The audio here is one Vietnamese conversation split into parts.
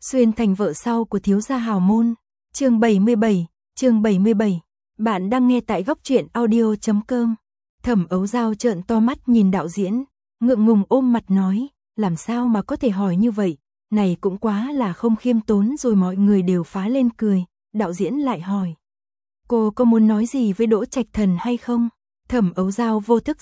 Xuyên thành vợ sau của thiếu gia hào môn. Chương 77. Bạn đang nghe tại góc truyện audio.com. Thẩm Ấu Dao trợn to mắt nhìn đạo diễn, ngượng ngùng ôm mặt nói, làm sao mà có thể hỏi như vậy, này cũng quá là không khiêm tốn rồi. Mọi người đều phá lên cười. Đạo diễn lại hỏi, cô có muốn nói gì với Đỗ Trạch Thần hay không? Thẩm Ấu Dao vô thức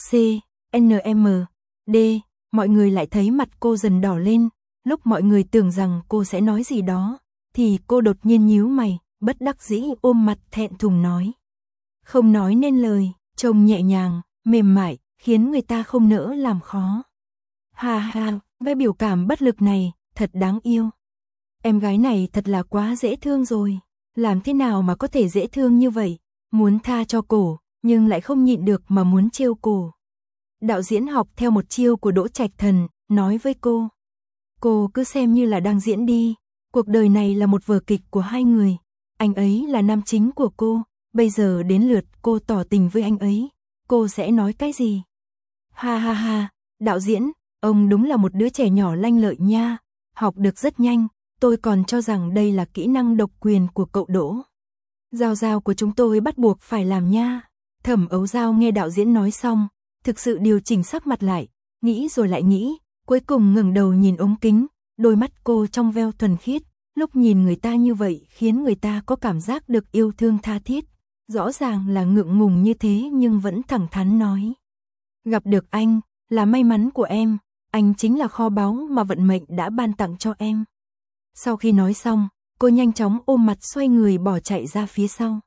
CNMD, mọi người lại thấy mặt cô dần đỏ lên. Lúc mọi người tưởng rằng cô sẽ nói gì đó, thì cô đột nhiên nhíu mày, bất đắc dĩ ôm mặt thẹn thùng nói. Không nói nên lời, trông nhẹ nhàng, mềm mại, khiến người ta không nỡ làm khó. Ha ha, với biểu cảm bất lực này, thật đáng yêu. Em gái này thật là quá dễ thương rồi, làm thế nào mà có thể dễ thương như vậy, muốn tha cho cổ, nhưng lại không nhịn được mà muốn trêu cổ. Đạo diễn học theo một chiêu của Đỗ Trạch Thần, nói với cô. Cô cứ xem như là đang diễn đi, cuộc đời này là một vở kịch của hai người, anh ấy là nam chính của cô, bây giờ đến lượt cô tỏ tình với anh ấy, cô sẽ nói cái gì? Ha ha ha, đạo diễn, ông đúng là một đứa trẻ nhỏ lanh lợi nha, học được rất nhanh, tôi còn cho rằng đây là kỹ năng độc quyền của cậu Đỗ. Giao của chúng tôi bắt buộc phải làm nha. Thẩm Ấu Dao nghe đạo diễn nói xong, thực sự điều chỉnh sắc mặt lại, nghĩ rồi lại nghĩ. Cuối cùng ngẩng đầu nhìn ống kính, đôi mắt cô trong veo thuần khiết, lúc nhìn người ta như vậy khiến người ta có cảm giác được yêu thương tha thiết, rõ ràng là ngượng ngùng như thế nhưng vẫn thẳng thắn nói. Gặp được anh, là may mắn của em, anh chính là kho báu mà vận mệnh đã ban tặng cho em. Sau khi nói xong, cô nhanh chóng ôm mặt xoay người bỏ chạy ra phía sau.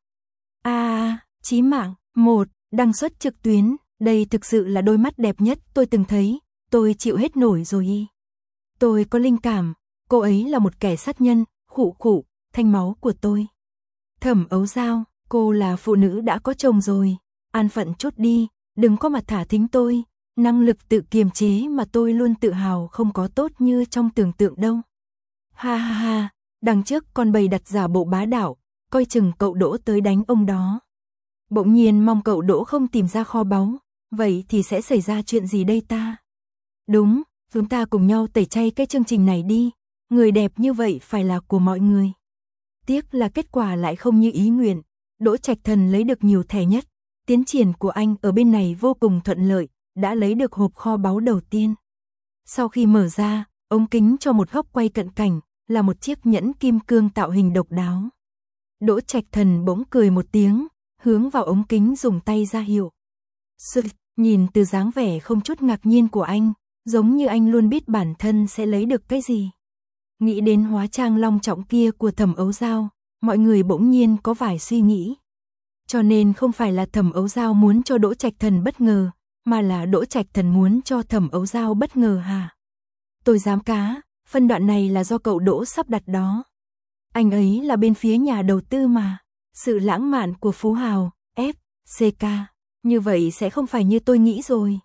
Chí Mạng, đăng xuất trực tuyến, đây thực sự là đôi mắt đẹp nhất tôi từng thấy. Tôi chịu hết nổi rồi. Tôi có linh cảm, cô ấy là một kẻ sát nhân, khụ, thanh máu của tôi. Thẩm Ấu Dao, cô là phụ nữ đã có chồng rồi, an phận chút đi, đừng có mà thả thính tôi, năng lực tự kiềm chế mà tôi luôn tự hào không có tốt như trong tưởng tượng đâu. Ha ha ha, đằng trước còn bày đặt giả bộ bá đạo, coi chừng cậu Đỗ tới đánh ông đó. Bỗng nhiên mong cậu Đỗ không tìm ra kho báu, vậy thì sẽ xảy ra chuyện gì đây ta? Đúng, chúng ta cùng nhau tẩy chay cái chương trình này đi, người đẹp như vậy phải là của mọi người. Tiếc là kết quả lại không như ý nguyện, Đỗ Trạch Thần lấy được nhiều thẻ nhất, tiến triển của anh ở bên này vô cùng thuận lợi, đã lấy được hộp kho báu đầu tiên. Sau khi mở ra, ống kính cho một góc quay cận cảnh, là một chiếc nhẫn kim cương tạo hình độc đáo. Đỗ Trạch Thần bỗng cười một tiếng, hướng vào ống kính dùng tay ra hiệu. Nhìn từ dáng vẻ không chút ngạc nhiên của anh, giống như anh luôn biết bản thân sẽ lấy được cái gì. Nghĩ đến hóa trang long trọng kia của Thẩm Ấu Dao, mọi người bỗng nhiên có vài suy nghĩ. Cho nên không phải là Thẩm Ấu Dao muốn cho Đỗ Trạch Thần bất ngờ, mà là Đỗ Trạch Thần muốn cho Thẩm Ấu Dao bất ngờ hả? Tôi dám cá, phân đoạn này là do cậu Đỗ sắp đặt đó. Anh ấy là bên phía nhà đầu tư mà. Sự lãng mạn của phú hào, FCK, như vậy sẽ không phải như tôi nghĩ rồi.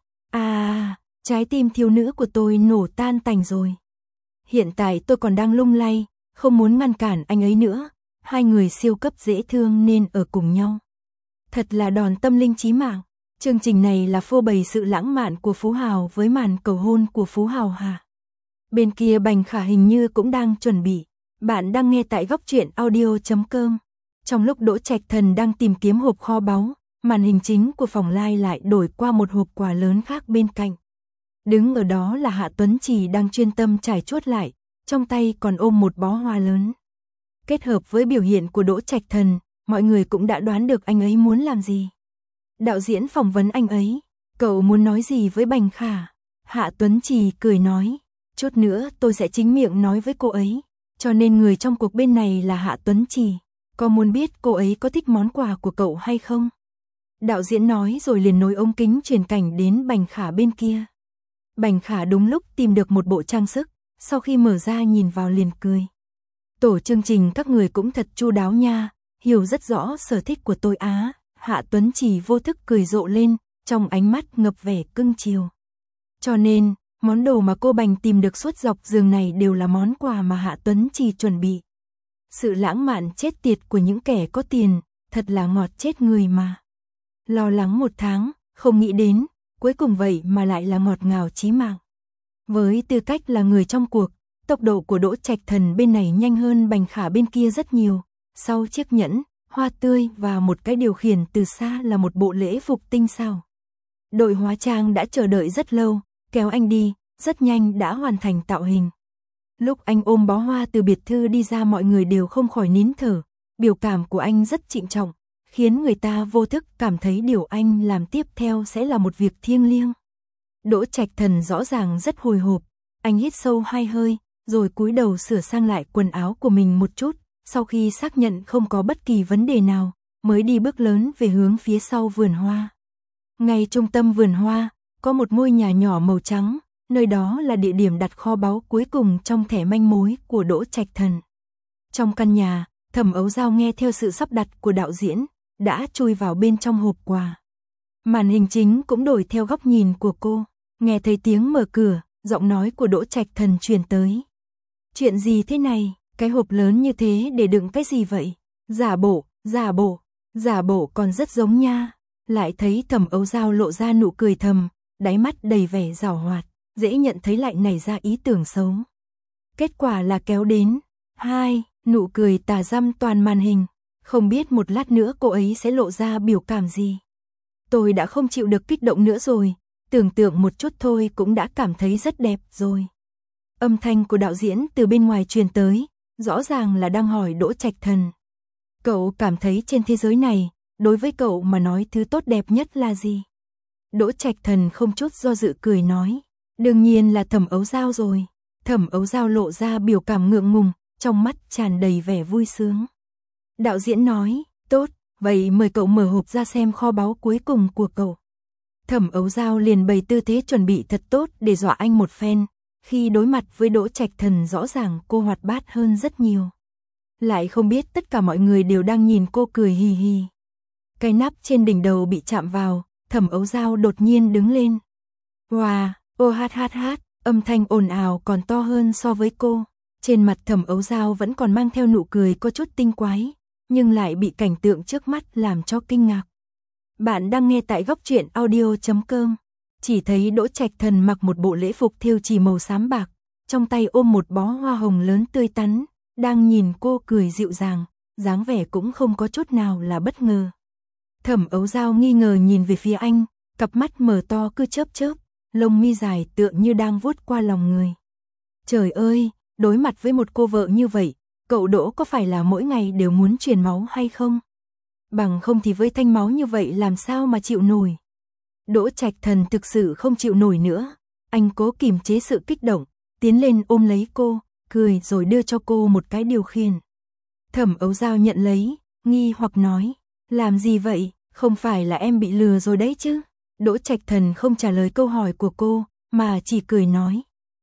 Trái tim thiếu nữ của tôi nổ tan tành rồi. Hiện tại tôi còn đang lung lay, không muốn ngăn cản anh ấy nữa. Hai người siêu cấp dễ thương nên ở cùng nhau. Thật là đòn tâm linh chí mạng. Chương trình này là phô bày sự lãng mạn của phú hào với màn cầu hôn của phú hào hả? Bên kia Bành Khả hình như cũng đang chuẩn bị. Bạn đang nghe tại góc truyện audio.com. Trong lúc Đỗ Trạch Thần đang tìm kiếm hộp kho báu, màn hình chính của phòng live lại đổi qua một hộp quà lớn khác bên cạnh. Đứng ở đó là Hạ Tuấn Trì đang chuyên tâm trải chuốt lại, trong tay còn ôm một bó hoa lớn. Kết hợp với biểu hiện của Đỗ Trạch Thần, mọi người cũng đã đoán được anh ấy muốn làm gì. Đạo diễn phỏng vấn anh ấy, cậu muốn nói gì với Bành Khả? Hạ Tuấn Trì cười nói, chút nữa tôi sẽ chính miệng nói với cô ấy, cho nên người trong cuộc bên này là Hạ Tuấn Trì. Có muốn biết cô ấy có thích món quà của cậu hay không? Đạo diễn nói rồi liền nối ống kính truyền cảnh đến Bành Khả bên kia. Bành Khả đúng lúc tìm được một bộ trang sức, sau khi mở ra nhìn vào liền cười. Tổ chương trình các người cũng thật chu đáo nha, hiểu rất rõ sở thích của tôi á. Hạ Tuấn Trì vô thức cười rộ lên, trong ánh mắt ngập vẻ cưng chiều. Cho nên, món đồ mà cô Bành tìm được suốt dọc giường này đều là món quà mà Hạ Tuấn Trì chuẩn bị. Sự lãng mạn chết tiệt của những kẻ có tiền, thật là ngọt chết người mà. Lo lắng một tháng, không nghĩ đến, cuối cùng vậy mà lại là ngọt ngào chí mạng. Với tư cách là người trong cuộc, Tốc độ của Đỗ Trạch Thần bên này nhanh hơn Bành Khả bên kia rất nhiều. Sau chiếc nhẫn, hoa tươi và một cái điều khiển từ xa là một bộ lễ phục tinh xảo. Đội hóa trang đã chờ đợi rất lâu, kéo anh đi, rất nhanh đã hoàn thành tạo hình. Lúc anh ôm bó hoa từ biệt thự đi ra, mọi người đều không khỏi nín thở. Biểu cảm của anh rất trịnh trọng, khiến người ta vô thức cảm thấy điều anh làm tiếp theo sẽ là một việc thiêng liêng. Đỗ Trạch Thần rõ ràng rất hồi hộp, anh hít sâu 2 hơi, rồi cúi đầu sửa sang lại quần áo của mình một chút, sau khi xác nhận không có bất kỳ vấn đề nào, mới đi bước lớn về hướng phía sau vườn hoa. Ngay trung tâm vườn hoa, có một ngôi nhà nhỏ màu trắng, nơi đó là địa điểm đặt kho báu cuối cùng trong thẻ manh mối của Đỗ Trạch Thần. Trong căn nhà, Thẩm Ấu Dao nghe theo sự sắp đặt của đạo diễn, đã chui vào bên trong hộp quà. Màn hình chính cũng đổi theo góc nhìn của cô, nghe thấy tiếng mở cửa, giọng nói của Đỗ Trạch Thần truyền tới. Chuyện gì thế này, cái hộp lớn như thế để đựng cái gì vậy? Giả bộ còn rất giống nha. Lại thấy Thẩm Ấu Dao lộ ra nụ cười thầm, đáy mắt đầy vẻ giảo hoạt, dễ nhận thấy lại nảy ra ý tưởng xấu. Kết quả là kéo đến 2, nụ cười tà dăm toàn màn hình, không biết một lát nữa cô ấy sẽ lộ ra biểu cảm gì. Tôi đã không chịu được kích động nữa rồi, tưởng tượng một chút thôi cũng đã cảm thấy rất đẹp rồi. Âm thanh của đạo diễn từ bên ngoài truyền tới, rõ ràng là đang hỏi Đỗ Trạch Thần. Cậu cảm thấy trên thế giới này, đối với cậu mà nói thứ tốt đẹp nhất là gì? Đỗ Trạch Thần không chút do dự cười nói, đương nhiên là Thẩm Ấu Dao rồi. Thẩm Ấu Dao lộ ra biểu cảm ngượng ngùng, trong mắt tràn đầy vẻ vui sướng. Đạo diễn nói, tốt, vậy mời cậu mở hộp ra xem kho báu cuối cùng của cậu. Thẩm Ấu Dao liền bày tư thế chuẩn bị thật tốt để dọa anh một phen. Khi đối mặt với Đỗ Trạch Thần rõ ràng cô hoạt bát hơn rất nhiều. Lại không biết tất cả mọi người đều đang nhìn cô cười hì hì. Cái nắp trên đỉnh đầu bị chạm vào, Thẩm Ấu Dao đột nhiên đứng lên. Wow, ô hát hát hát, âm thanh ồn ào còn to hơn so với cô. Trên mặt Thẩm Ấu Dao vẫn còn mang theo nụ cười có chút tinh quái, nhưng lại bị cảnh tượng trước mắt làm cho kinh ngạc. Bạn đang nghe tại góc truyện audio.com. Chỉ thấy Đỗ Trạch Thần mặc một bộ lễ phục thêu chỉ màu xám bạc, trong tay ôm một bó hoa hồng lớn tươi tắn, đang nhìn cô cười dịu dàng, dáng vẻ cũng không có chút nào là bất ngờ. Thẩm Ấu Dao nghi ngờ nhìn về phía anh, cặp mắt mở to cứ chớp chớp, lông mi dài tựa như đang vuốt qua lòng người. Trời ơi, đối mặt với một cô vợ như vậy, cậu Đỗ có phải là mỗi ngày đều muốn truyền máu hay không? Bằng không thì với thanh máu như vậy làm sao mà chịu nổi. Đỗ Trạch Thần thực sự không chịu nổi nữa, anh cố kiềm chế sự kích động, tiến lên ôm lấy cô, cười rồi đưa cho cô một cái điều khiển. Thẩm Ấu Dao nhận lấy, nghi hoặc nói, làm gì vậy, không phải là em bị lừa rồi đấy chứ? Đỗ Trạch Thần không trả lời câu hỏi của cô, mà chỉ cười nói,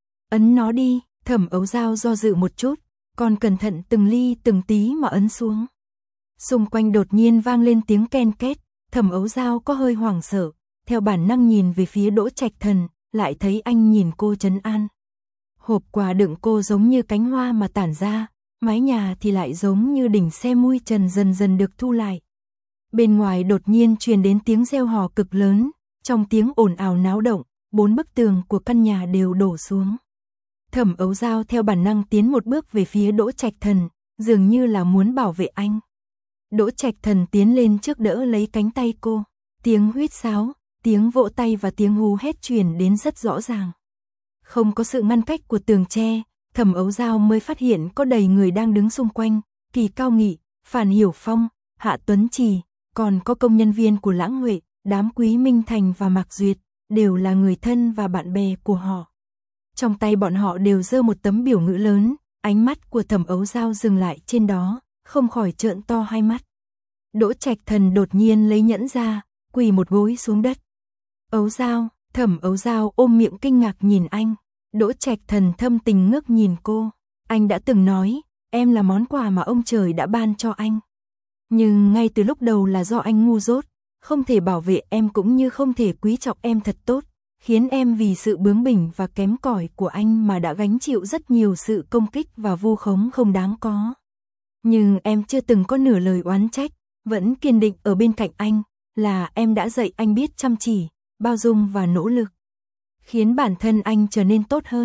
ấn nó đi. Thẩm Ấu Dao do dự một chút, còn cẩn thận từng ly từng tí mà ấn xuống. Xung quanh đột nhiên vang lên tiếng ken két, Thẩm Ấu Dao có hơi hoảng sợ, theo bản năng nhìn về phía Đỗ Trạch Thần, lại thấy anh nhìn cô trấn an. Hộp quà đựng cô giống như cánh hoa mà tản ra, mái nhà thì lại giống như đỉnh xe mui trần dần dần được thu lại. Bên ngoài đột nhiên truyền đến tiếng reo hò cực lớn, trong tiếng ồn ào náo động, 4 bức tường của căn nhà đều đổ xuống. Thẩm Ấu Dao theo bản năng tiến một bước về phía Đỗ Trạch Thần, dường như là muốn bảo vệ anh. Đỗ Trạch Thần tiến lên trước đỡ lấy cánh tay cô, tiếng huýt sáo, tiếng vỗ tay và tiếng hú hét truyền đến rất rõ ràng. Không có sự ngăn cách của tường tre, Thẩm Ấu Dao mới phát hiện có đầy người đang đứng xung quanh, Kỳ Cao Nghị, Phan Hiểu Phong, Hạ Tuấn Trì, còn có công nhân viên của Lãng Huệ, đám Quý Minh Thành và Mạc Duyệt, đều là người thân và bạn bè của họ. Trong tay bọn họ đều giơ một tấm biểu ngữ lớn, ánh mắt của Thẩm Ấu Dao dừng lại trên đó, không khỏi trợn to hai mắt. Đỗ Trạch Thần đột nhiên lấy nhẫn ra, quỳ một gối xuống đất. Ấu Dao, Thẩm Ấu Dao ôm miệng kinh ngạc nhìn anh. Đỗ Trạch Thần thâm tình ngước nhìn cô. Anh đã từng nói, em là món quà mà ông trời đã ban cho anh. Nhưng ngay từ lúc đầu là do anh ngu dốt, không thể bảo vệ em cũng như không thể quý trọng em thật tốt, khiến em vì sự bướng bỉnh và kém cỏi của anh mà đã gánh chịu rất nhiều sự công kích và vu khống không đáng có. Nhưng em chưa từng có nửa lời oán trách, vẫn kiên định ở bên cạnh anh, là em đã dạy anh biết chăm chỉ, bao dung và nỗ lực, khiến bản thân anh trở nên tốt hơn.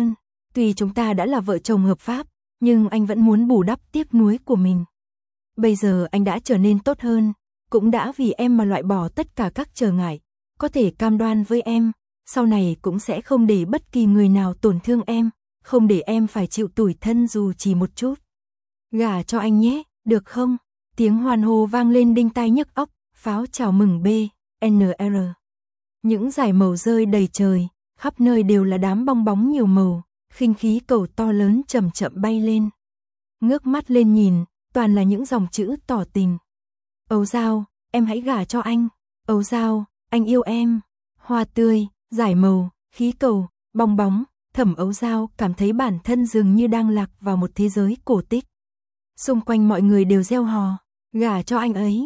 Tuy chúng ta đã là vợ chồng hợp pháp, nhưng anh vẫn muốn bù đắp tiếc nuối của mình. Bây giờ anh đã trở nên tốt hơn, cũng đã vì em mà loại bỏ tất cả các trở ngại, có thể cam đoan với em, sau này cũng sẽ không để bất kỳ người nào tổn thương em, không để em phải chịu tủi thân dù chỉ một chút. Gả cho anh nhé, được không? Tiếng hoan hô vang lên đinh tai nhức óc, pháo chào mừng BNR. Những dải màu rơi đầy trời, khắp nơi đều là đám bong bóng nhiều màu, khinh khí cầu to lớn chậm chậm bay lên. Ngước mắt lên nhìn, toàn là những dòng chữ tỏ tình. Âu Dao, em hãy gả cho anh. Âu Dao, anh yêu em. Hoa tươi, dải màu, khí cầu, bong bóng, Thẩm Âu Dao cảm thấy bản thân dường như đang lạc vào một thế giới cổ tích. Xung quanh mọi người đều reo hò, gả cho anh ấy,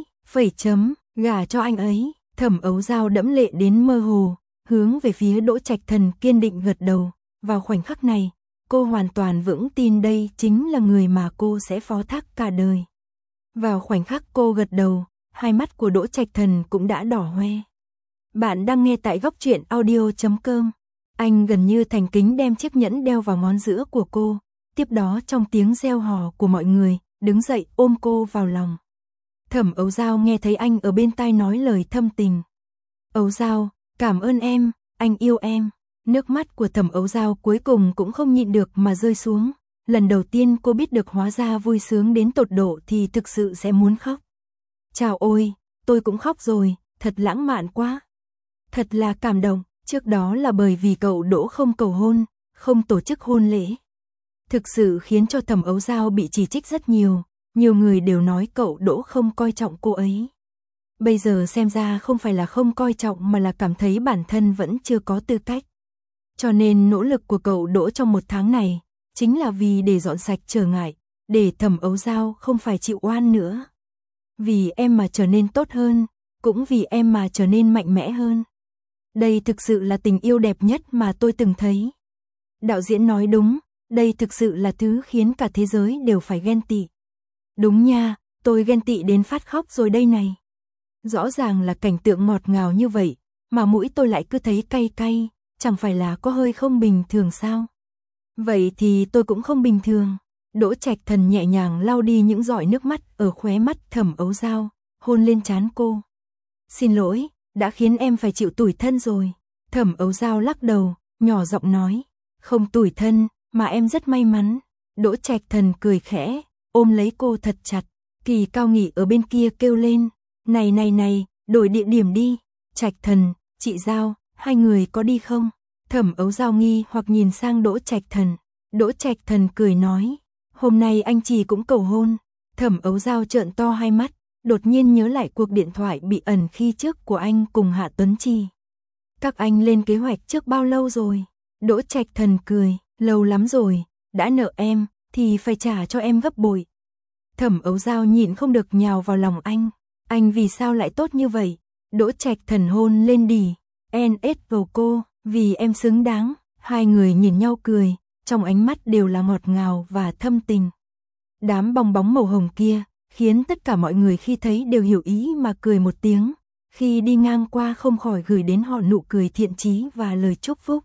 gả cho anh ấy. Thẩm Âu Dao đẫm lệ đến mơ hồ, hướng về phía Đỗ Trạch Thần kiên định gật đầu. Vào khoảnh khắc này, cô hoàn toàn vững tin đây chính là người mà cô sẽ phó thác cả đời. Vào khoảnh khắc cô gật đầu, hai mắt của Đỗ Trạch Thần cũng đã đỏ hoe. Bạn đang nghe tại góc truyện audio.com. Anh gần như thành kính đem chiếc nhẫn đeo vào ngón giữa của cô, tiếp đó trong tiếng reo hò của mọi người, đứng dậy ôm cô vào lòng. Thẩm Âu Dao nghe thấy anh ở bên tai nói lời thâm tình. Âu Dao, cảm ơn em, anh yêu em. Nước mắt của Thẩm Âu Dao cuối cùng cũng không nhịn được mà rơi xuống. Lần đầu tiên cô biết được hóa ra vui sướng đến tột độ thì thực sự sẽ muốn khóc. Chào ôi, tôi cũng khóc rồi, thật lãng mạn quá. Thật là cảm động, trước đó là bởi vì cậu Đỗ không cầu hôn, không tổ chức hôn lễ. Thực sự khiến cho Thẩm Âu Dao bị chỉ trích rất nhiều người đều nói cậu Đỗ không coi trọng cô ấy. Bây giờ xem ra không phải là không coi trọng mà là cảm thấy bản thân vẫn chưa có tư cách. Cho nên nỗ lực của cậu Đỗ trong một tháng này, chính là vì để dọn sạch trở ngại, để Thẩm Âu Dao không phải chịu oan nữa. Vì em mà trở nên tốt hơn, cũng vì em mà trở nên mạnh mẽ hơn. Đây thực sự là tình yêu đẹp nhất mà tôi từng thấy. Đạo diễn nói đúng, đây thực sự là thứ khiến cả thế giới đều phải ghen tị. Đúng nha, tôi ghen tị đến phát khóc rồi đây này. Rõ ràng là cảnh tượng ngọt ngào như vậy, mà mũi tôi lại cứ thấy cay cay, chẳng phải là có hơi không bình thường sao? Vậy thì tôi cũng không bình thường. Đỗ Trạch Thần nhẹ nhàng lau đi những giọt nước mắt ở khóe mắt Thẩm Âu Dao, hôn lên trán cô. Xin lỗi, đã khiến em phải chịu tủi thân rồi. Thẩm Âu Dao lắc đầu, nhỏ giọng nói, không tủi thân, mà em rất may mắn. Đỗ Trạch Thần cười khẽ, ôm lấy cô thật chặt. Kỳ Cao Nghị ở bên kia kêu lên, này, đổi địa điểm đi. Trạch Thần, chị Dao, hai người có đi không? Thẩm Âu Dao nghi hoặc nhìn sang Đỗ Trạch Thần. Đỗ Trạch Thần cười nói, hôm nay anh chị cũng cầu hôn. Thẩm Âu Dao trợn to hai mắt, đột nhiên nhớ lại cuộc điện thoại bị ẩn khi trước của anh cùng Hạ Tuấn Chi. Các anh lên kế hoạch trước bao lâu rồi? Đỗ Trạch Thần cười, lâu lắm rồi, đã nợ em, thì phải trả cho em gấp bội. Thẩm Âu Dao nhịn không được nhào vào lòng anh vì sao lại tốt như vậy? Đỗ Trạch Thần hôn lên đỉ, NS vào cô, vì em xứng đáng. Hai người nhìn nhau cười, trong ánh mắt đều là ngọt ngào và thâm tình. Đám bong bóng màu hồng kia, khiến tất cả mọi người khi thấy đều hiểu ý mà cười một tiếng, khi đi ngang qua không khỏi gửi đến họ nụ cười thiện chí và lời chúc phúc.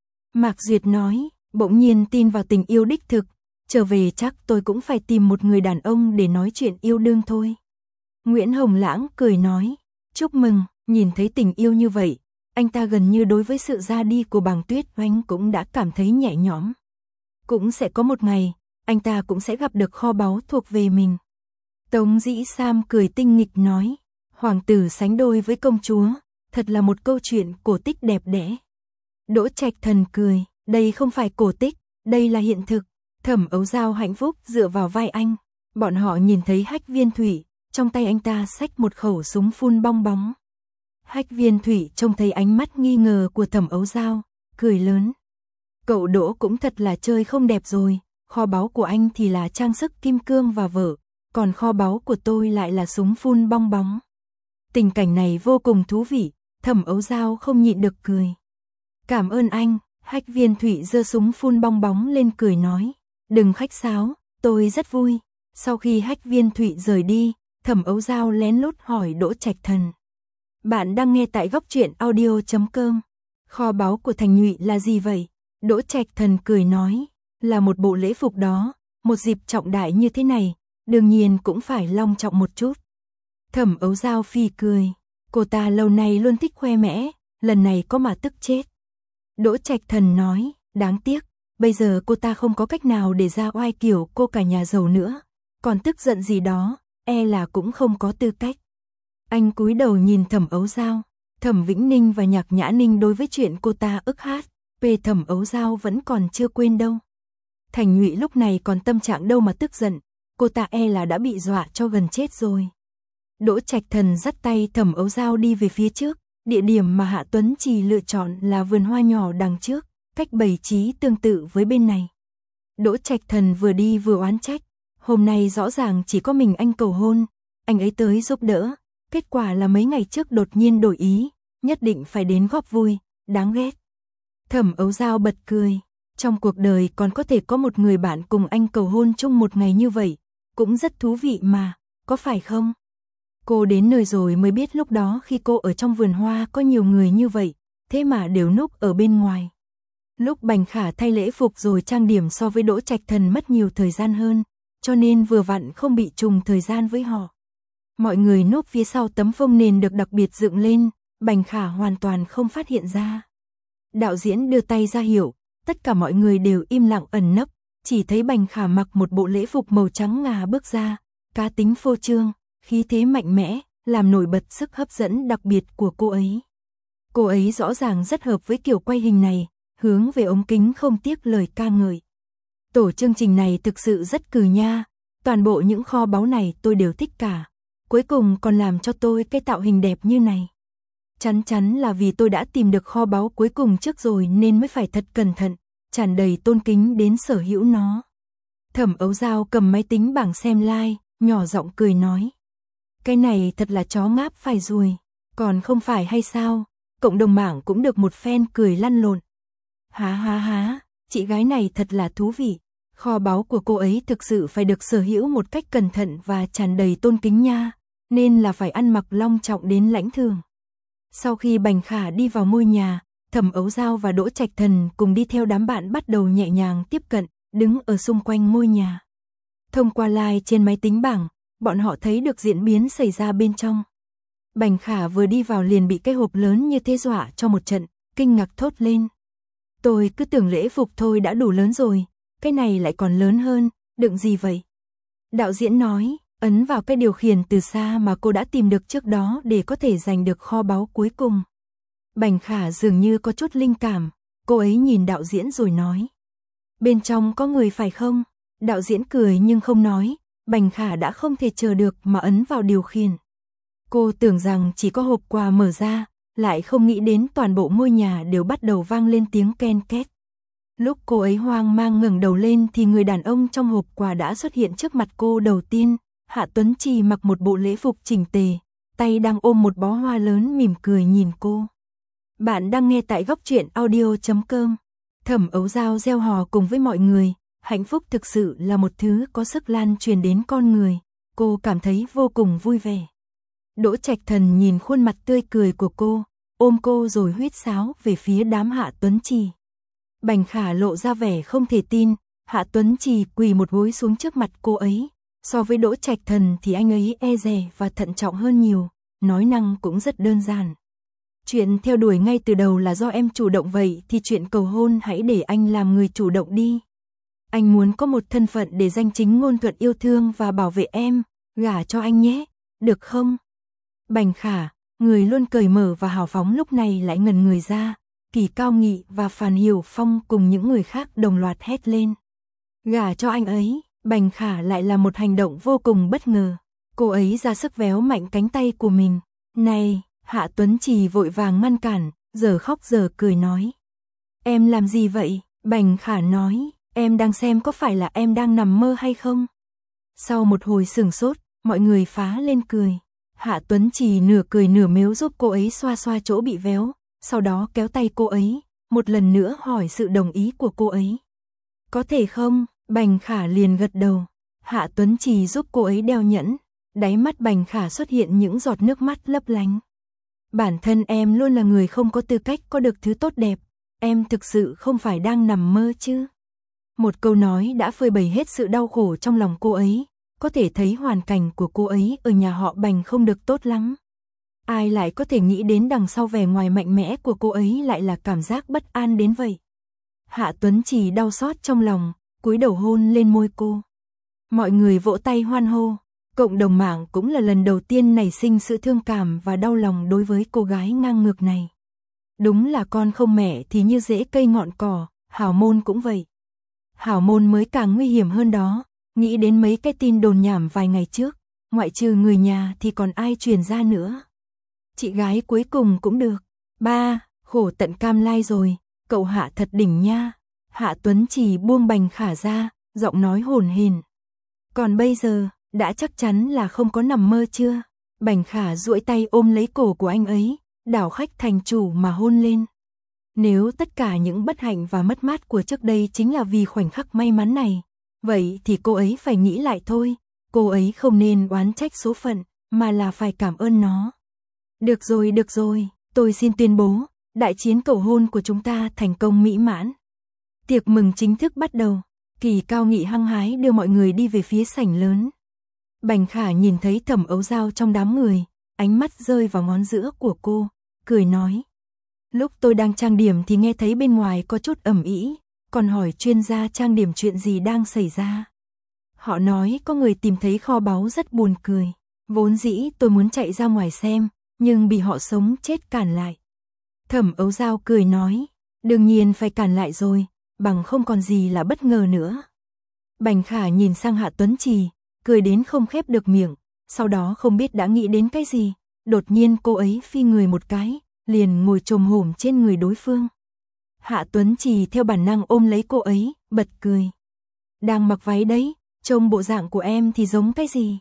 Mạc Duyệt nói, bỗng nhiên tin vào tình yêu đích thực, trở về chắc tôi cũng phải tìm một người đàn ông để nói chuyện yêu đương thôi. Nguyễn Hồng Lãng cười nói, chúc mừng, nhìn thấy tình yêu như vậy, anh ta gần như đối với sự ra đi của Bàng Tuyết Oanh cũng đã cảm thấy nhẹ nhõm. Cũng sẽ có một ngày, anh ta cũng sẽ gặp được kho báu thuộc về mình. Tống Dĩ Sam cười tinh nghịch nói, hoàng tử sánh đôi với công chúa, thật là một câu chuyện cổ tích đẹp đẽ. Đỗ Trạch Thần cười, đây không phải cổ tích, đây là hiện thực. Thẩm Âu Dao hạnh phúc dựa vào vai anh. Bọn họ nhìn thấy Hách Viên Thủy, trong tay anh ta xách một khẩu súng phun bong bóng. Hách Viên Thủy trông thấy ánh mắt nghi ngờ của Thẩm Âu Dao, cười lớn. Cậu Đỗ cũng thật là chơi không đẹp rồi, kho báu của anh thì là trang sức kim cương và vợ, còn kho báu của tôi lại là súng phun bong bóng. Tình cảnh này vô cùng thú vị, Thẩm Âu Dao không nhịn được cười. Cảm ơn anh, Hách Viên Thủy giơ súng phun bong bóng lên cười nói. Đừng khách sáo, tôi rất vui. Sau khi Hách Viên Thủy rời đi, Thẩm Âu Dao lén lút hỏi Đỗ Trạch Thần. Bạn đang nghe tại góc truyện audio.com. Kho báu của Thành Nhụy là gì vậy? Đỗ Trạch Thần cười nói, Là một bộ lễ phục đó, một dịp trọng đại như thế này, đương nhiên cũng phải long trọng một chút. Thẩm Ấu Dao phì cười, cô ta lâu nay luôn thích khoe mẽ, lần này có mà tức chết. Đỗ Trạch Thần nói, đáng tiếc, bây giờ cô ta không có cách nào để ra oai kiểu cô cả nhà giàu nữa, còn tức giận gì đó, e là cũng không có tư cách. Anh cúi đầu nhìn Thẩm Ấu Dao, Thẩm Vĩnh Ninh và Nhạc Nhã Ninh đối với chuyện cô ta ức hát, về Thẩm Ấu Dao vẫn còn chưa quên đâu. Thành Nhụy lúc này còn tâm trạng đâu mà tức giận, cô ta e là đã bị dọa cho gần chết rồi. Đỗ Trạch Thần dắt tay Thẩm Ấu Dao đi về phía trước, địa điểm mà Hạ Tuấn Trì lựa chọn là vườn hoa nhỏ đằng trước, cách bày trí tương tự với bên này. Đỗ Trạch Thần vừa đi vừa oán trách, hôm nay rõ ràng chỉ có mình anh cầu hôn, anh ấy tới giúp đỡ, kết quả là mấy ngày trước đột nhiên đổi ý, nhất định phải đến góp vui, đáng ghét. Thẩm Ấu Dao bật cười, trong cuộc đời còn có thể có một người bạn cùng anh cầu hôn chung một ngày như vậy, cũng rất thú vị mà, có phải không? Cô đến nơi rồi mới biết lúc đó khi cô ở trong vườn hoa có nhiều người như vậy, thế mà đều núp ở bên ngoài. Lúc Bành Khả thay lễ phục rồi trang điểm so với Đỗ Trạch Thần mất nhiều thời gian hơn, cho nên vừa vặn không bị trùng thời gian với họ. Mọi người núp phía sau tấm phông nền được đặc biệt dựng lên, Bành Khả hoàn toàn không phát hiện ra. Đạo diễn đưa tay ra hiệu, tất cả mọi người đều im lặng ẩn nấp, chỉ thấy Bành Khả mặc một bộ lễ phục màu trắng ngà bước ra, cá tính phô trương, khí thế mạnh mẽ, làm nổi bật sức hấp dẫn đặc biệt của cô ấy. Cô ấy rõ ràng rất hợp với kiểu quay hình này, hướng về ống kính không tiếc lời ca ngợi. Tổ chương trình này thực sự rất cừ nha, toàn bộ những kho báu này tôi đều thích cả. Cuối cùng còn làm cho tôi cái tạo hình đẹp như này. Chắn chắn là vì tôi đã tìm được kho báu cuối cùng trước rồi nên mới phải thật cẩn thận, tràn đầy tôn kính đến sở hữu nó. Thẩm Ấu Dao cầm máy tính bảng xem like, nhỏ giọng cười nói. Cái này thật là chó ngáp phải ruồi, còn không phải hay sao? Cộng đồng mạng cũng được một phen cười lăn lộn. Há, chị gái này thật là thú vị. Kho báu của cô ấy thực sự phải được sở hữu một cách cẩn thận và tràn đầy tôn kính nha, nên là phải ăn mặc long trọng đến lãnh thường. Sau khi Bành Khả đi vào ngôi nhà, Thẩm Ấu Dao và Đỗ Trạch Thần cùng đi theo đám bạn bắt đầu nhẹ nhàng tiếp cận, đứng ở xung quanh ngôi nhà. Thông qua like trên máy tính bảng, bọn họ thấy được diễn biến xảy ra bên trong. Bành Khả vừa đi vào liền bị cái hộp lớn như thế dọa cho một trận, kinh ngạc thốt lên. Tôi cứ tưởng lễ phục thôi đã đủ lớn rồi, cái này lại còn lớn hơn, đựng gì vậy? Đạo diễn nói, ấn vào cái điều khiển từ xa mà cô đã tìm được trước đó để có thể giành được kho báu cuối cùng. Bành Khả dường như có chút linh cảm, cô ấy nhìn đạo diễn rồi nói. Bên trong có người phải không? Đạo diễn cười nhưng không nói, Bành Khả đã không thể chờ được mà ấn vào điều khiển. Cô tưởng rằng chỉ có hộp quà mở ra, lại không nghĩ đến toàn bộ ngôi nhà đều bắt đầu vang lên tiếng ken két. Lúc cô ấy hoang mang ngẩng đầu lên thì người đàn ông trong hộp quà đã xuất hiện trước mặt cô đầu tiên. Hạ Tuấn Trì mặc một bộ lễ phục chỉnh tề, tay đang ôm một bó hoa lớn mỉm cười nhìn cô. Bạn đang nghe tại góc truyện audio.com. Thẩm Ấu Dao reo hò cùng với mọi người, hạnh phúc thực sự là một thứ có sức lan truyền đến con người, cô cảm thấy vô cùng vui vẻ. Đỗ Trạch Thần nhìn khuôn mặt tươi cười của cô, ôm cô rồi huýt sáo về phía đám Hạ Tuấn Trì. Bành Khả lộ ra vẻ không thể tin, Hạ Tuấn Trì quỳ một gối xuống trước mặt cô ấy. So với Đỗ Trạch Thần thì anh ấy e dè và thận trọng hơn nhiều, nói năng cũng rất đơn giản. Chuyện theo đuổi ngay từ đầu là do em chủ động vậy thì chuyện cầu hôn hãy để anh làm người chủ động đi. Anh muốn có một thân phận để danh chính ngôn thuận yêu thương và bảo vệ em, gả cho anh nhé, được không? Bành Khả, người luôn cởi mở và hào phóng lúc này lại ngẩn người ra, Kỳ Cao Nghị và Phàn Hiểu Phong cùng những người khác đồng loạt hét lên. Gả cho anh ấy. Bành Khả lại là một hành động vô cùng bất ngờ. Cô ấy ra sức véo mạnh cánh tay của mình. Này, Hạ Tuấn Trì vội vàng ngăn cản, giờ khóc giờ cười nói. Em làm gì vậy? Bành Khả nói, em đang xem có phải là em đang nằm mơ hay không? Sau một hồi sửng sốt, mọi người phá lên cười. Hạ Tuấn Trì nửa cười nửa mếu giúp cô ấy xoa xoa chỗ bị véo, sau đó kéo tay cô ấy, một lần nữa hỏi sự đồng ý của cô ấy. Có thể không? Bành Khả liền gật đầu. Hạ Tuấn Trì giúp cô ấy đeo nhẫn, đáy mắt Bành Khả xuất hiện những giọt nước mắt lấp lánh. Bản thân em luôn là người không có tư cách có được thứ tốt đẹp, em thực sự không phải đang nằm mơ chứ? Một câu nói đã phơi bày hết sự đau khổ trong lòng cô ấy, có thể thấy hoàn cảnh của cô ấy ở nhà họ Bành không được tốt lắm. Ai lại có thể nghĩ đến đằng sau vẻ ngoài mạnh mẽ của cô ấy lại là cảm giác bất an đến vậy. Hạ Tuấn Trì đau xót trong lòng, cúi đầu hôn lên môi cô. Mọi người vỗ tay hoan hô, cộng đồng mạng cũng là lần đầu tiên nảy sinh sự thương cảm và đau lòng đối với cô gái ngang ngược này. Đúng là con không mẹ thì như rễ cây ngọn cỏ, Hảo Môn cũng vậy. Hảo Môn mới càng nguy hiểm hơn đó, nghĩ đến mấy cái tin đồn nhảm vài ngày trước, ngoại trừ người nhà thì còn ai truyền ra nữa. Chị gái cuối cùng cũng được. Ba, khổ tận cam lai rồi, cậu Hạ thật đỉnh nha. Hạ Tuấn Trì buông Bành Khả ra, giọng nói hồn hển. Còn bây giờ, đã chắc chắn là không có nằm mơ chưa? Bành Khả duỗi tay ôm lấy cổ của anh ấy, đảo khách thành chủ mà hôn lên. Nếu tất cả những bất hạnh và mất mát của trước đây chính là vì khoảnh khắc may mắn này, vậy thì cô ấy phải nghĩ lại thôi, cô ấy không nên oán trách số phận, mà là phải cảm ơn nó. Được rồi, tôi xin tuyên bố, đại chiến cầu hôn của chúng ta thành công mỹ mãn. Tiệc mừng chính thức bắt đầu, Kỳ Cao Nghị hăng hái đưa mọi người đi về phía sảnh lớn. Bành Khả nhìn thấy Thẩm Ấu Dao trong đám người, ánh mắt rơi vào ngón giữa của cô, cười nói. Lúc tôi đang trang điểm thì nghe thấy bên ngoài có chút ầm ĩ, còn hỏi chuyên gia trang điểm chuyện gì đang xảy ra. Họ nói có người tìm thấy kho báu rất buồn cười, vốn dĩ tôi muốn chạy ra ngoài xem, nhưng bị họ sống chết cản lại. Thẩm Ấu Dao cười nói, đương nhiên phải cản lại rồi, bằng không còn gì là bất ngờ nữa. Bành Khả nhìn sang Hạ Tuấn Trì, cười đến không khép được miệng, sau đó không biết đã nghĩ đến cái gì, đột nhiên cô ấy phi người một cái, liền ngồi chồm hổm trên người đối phương. Hạ Tuấn Trì theo bản năng ôm lấy cô ấy, bật cười. Đang mặc váy đấy, trông bộ dạng của em thì giống cái gì?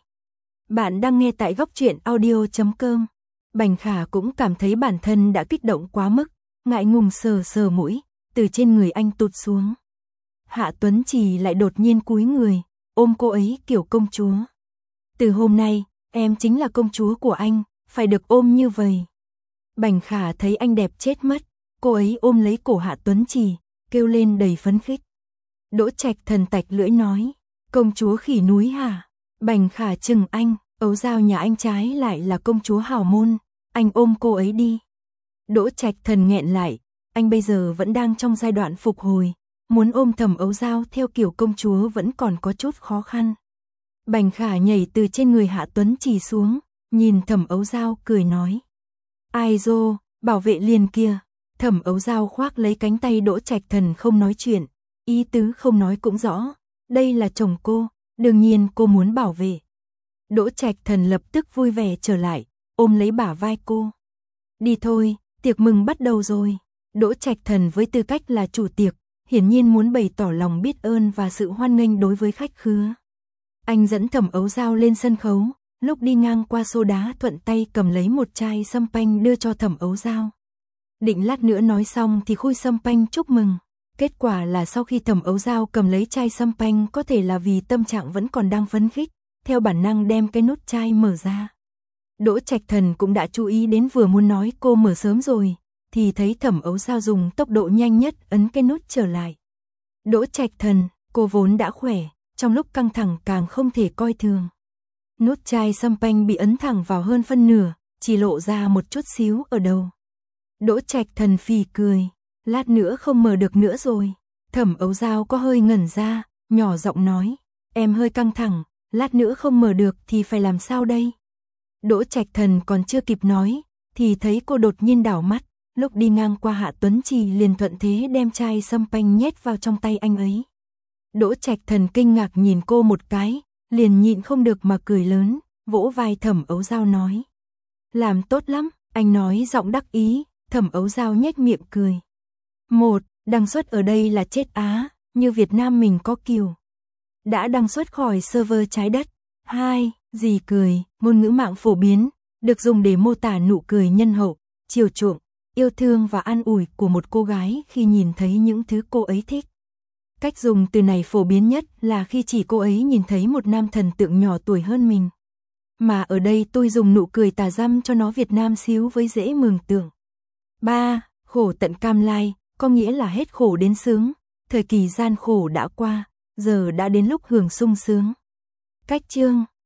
Bạn đang nghe tại goctruyện.audio.com. Bành Khả cũng cảm thấy bản thân đã kích động quá mức, ngại ngùng sờ sờ mũi, từ trên người anh tụt xuống. Hạ Tuấn Trì lại đột nhiên cúi người, ôm cô ấy kiểu công chúa. Từ hôm nay, em chính là công chúa của anh, phải được ôm như vậy. Bành Khả thấy anh đẹp chết mất, cô ấy ôm lấy cổ Hạ Tuấn Trì, kêu lên đầy phấn khích. Đỗ Trạch Thần tạch lưỡi nói, công chúa khỉ núi hả? Bành Khả chừng anh, Ấu Dao nhà anh trái lại là công chúa Hảo Môn, anh ôm cô ấy đi. Đỗ Trạch Thần nghẹn lại, anh bây giờ vẫn đang trong giai đoạn phục hồi, muốn ôm Thẩm Ấu Dao theo kiểu công chúa vẫn còn có chút khó khăn. Bành Khả nhảy từ trên người Hạ Tuấn Trì xuống, nhìn Thẩm Ấu Dao cười nói. Ai dô, bảo vệ liền kia. Thẩm Ấu Dao khoác lấy cánh tay Đỗ Trạch Thần không nói chuyện, ý tứ không nói cũng rõ, đây là chồng cô, đương nhiên cô muốn bảo vệ. Đỗ Trạch Thần lập tức vui vẻ trở lại, ôm lấy bả vai cô. Đi thôi, tiệc mừng bắt đầu rồi. Đỗ Trạch Thần với tư cách là chủ tiệc, hiển nhiên muốn bày tỏ lòng biết ơn và sự hoan nghênh đối với khách khứa. Anh dẫn Thẩm Ấu Dao lên sân khấu, lúc đi ngang qua xô đá thuận tay cầm lấy một chai sâm panh đưa cho Thẩm Ấu Dao. Định lát nữa nói xong thì khui sâm panh chúc mừng. Kết quả là sau khi Thẩm Ấu Dao cầm lấy chai sâm panh, có thể là vì tâm trạng vẫn còn đang phấn khích, theo bản năng đem cái nút chai mở ra. Đỗ Trạch Thần cũng đã chú ý đến, vừa muốn nói cô mở sớm rồi, thì thấy Thẩm Ấu Dao dùng tốc độ nhanh nhất ấn cái nút trở lại. Đỗ Trạch Thần, cô vốn đã khỏe, trong lúc căng thẳng càng không thể coi thường. Nút chai sâm panh bị ấn thẳng vào hơn phân nửa, chỉ lộ ra một chút xíu ở đầu. Đỗ Trạch Thần phì cười, lát nữa không mở được nữa rồi. Thẩm Ấu Dao có hơi ngẩn ra, nhỏ giọng nói, em hơi căng thẳng, lát nữa không mở được thì phải làm sao đây? Đỗ Trạch Thần còn chưa kịp nói, thì thấy cô đột nhiên đảo mắt, lúc đi ngang qua Hạ Tuấn Trì liền thuận thế đem chai sâm panh nhét vào trong tay anh ấy. Đỗ Trạch Thần kinh ngạc nhìn cô một cái, liền nhịn không được mà cười lớn, vỗ vai Thẩm Ấu Dao nói. Làm tốt lắm, anh nói giọng đắc ý. Thẩm Ấu Dao nhếch miệng cười. 1. Đăng xuất ở đây là chết Á, như Việt Nam mình có kiều. Đã đăng xuất khỏi server trái đất. 2. Gì cười, ngôn ngữ mạng phổ biến, được dùng để mô tả nụ cười nhân hậu, chiều chuộng, yêu thương và an ủi của một cô gái khi nhìn thấy những thứ cô ấy thích. Cách dùng từ này phổ biến nhất là khi chỉ cô ấy nhìn thấy một nam thần tượng nhỏ tuổi hơn mình. Mà ở đây tôi dùng nụ cười tà dăm cho nó Việt Nam xíu với dễ mường tượng. 3. Khổ tận cam lai, có nghĩa là hết khổ đến sướng, thời kỳ gian khổ đã qua, giờ đã đến lúc hưởng sung sướng. Cách chương